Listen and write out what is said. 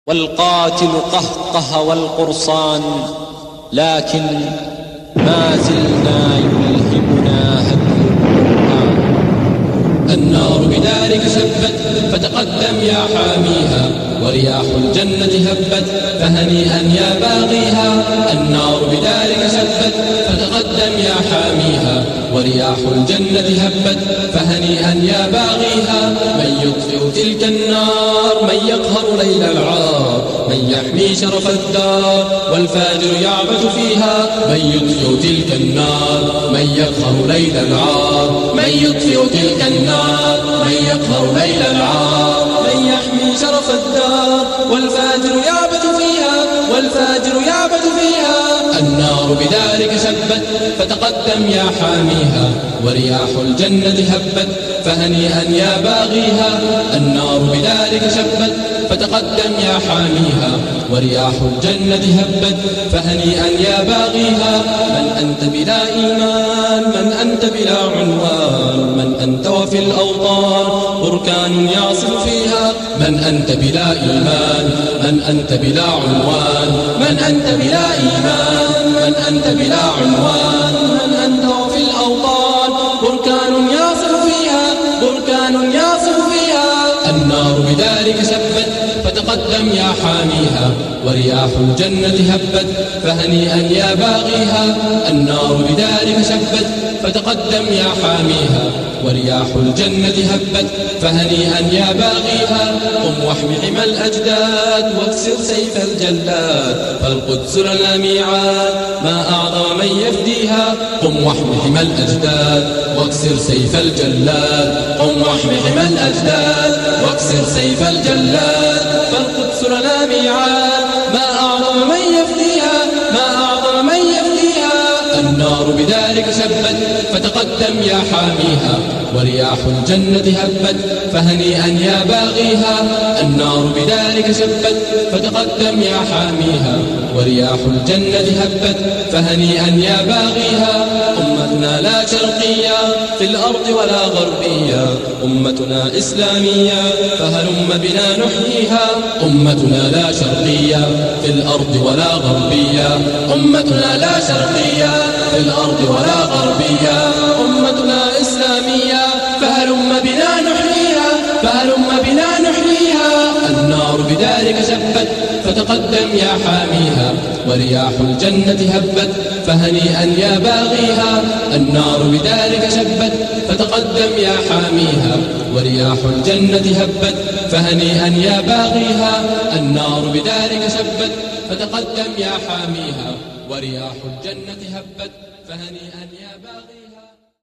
والقاتل قهقه والقرصان، لكن ما زلنا يلهمنا هدي القرآن. النار بدارك شبت فتقدم يا حاميها، ورياح الجنة هبت فهنيئا يا باغيها. النار بدارك شبت فتقدم يا حاميها، ورياح الجنة هبت فهنيئا يا باغيها. من يطفئ تلك النار، من يقهر ليل العار، من يحمي شرف الدار والفاجر يعبث فيها. من يطفئ تلك النار، من يقهر ليل العار، من يطفئ تلك النار، من يقهر ليل العار، من يحمي شرف الدار والفاجر يعبث فيها، والفاجر يعبث فيها. النار بدارك شبت فتقدم يا حاميها، ورياح الجنة هبت فهنيئا يا باغيها. النار بدارك شبت فتقدم يا حاميها، ورياح الجنة هبت فهنيئا يا باغيها. من أنت بلا إيمان، من أنت بلا عنوان، من أنت وفي الأوطان بركان يعصف فيها. من أنت بلا إيمان، من أنت بلا عنوان، من أنت بلا إيمان، من أنت بلا عنوان، من أنت وفي الأوطان بركان يعصف فيها، بركان يعصف فيها. النار بدارك شبت فتقدم يا حاميها، ورياح الجنة هبت فهنيئا يا باغيها. النار بدارك شبت فتقدم يا حاميها، ورياح الجنة هبت فهنيئا يا باغيها. قم واحم حمى الأجداد واكسر سيف الجلاد، فالقدس لنا ميعاد ما أعظم من يفديها. قم واحم حمى الأجداد واكسر سيف الجلاد، قم واحم حمى الأجداد واكسر سيف الجلاد، فالقدس لنا ميعاد ما أعظم من يفديها، ما أعظم من يفديها. النار بدارك شبت فتقدم يا حاميها، ورياح الجنة هبت فهنيئا يا باغيها. النار بدارك شبت فتقدم يا حاميها، ورياح الجنة هبت فهنيئا يا باغيها. أمتنا لا شرقية في الأرض ولا غربية، أمتنا إسلامية فهلم بنا نحييها. أمتنا لا شرقية في الأرض ولا غربية، أمتنا لا شرقية في الأرض ولا غربية، أمتنا إسلامية فهلم بنا نحييها، فهلم بنا نحييها. النار بدارك شبت فتقدم يا حاميها، ورياح الجنة هبت فهنيئا يا باغيها. النار بدارك شبت فتقدم يا حاميها، ورياح الجنة هبت فهنيئا يا باغيها. النار بدارك شبت فتقدم يا حاميها، ورياح الجنة هبت فهنيئا يا باغيها.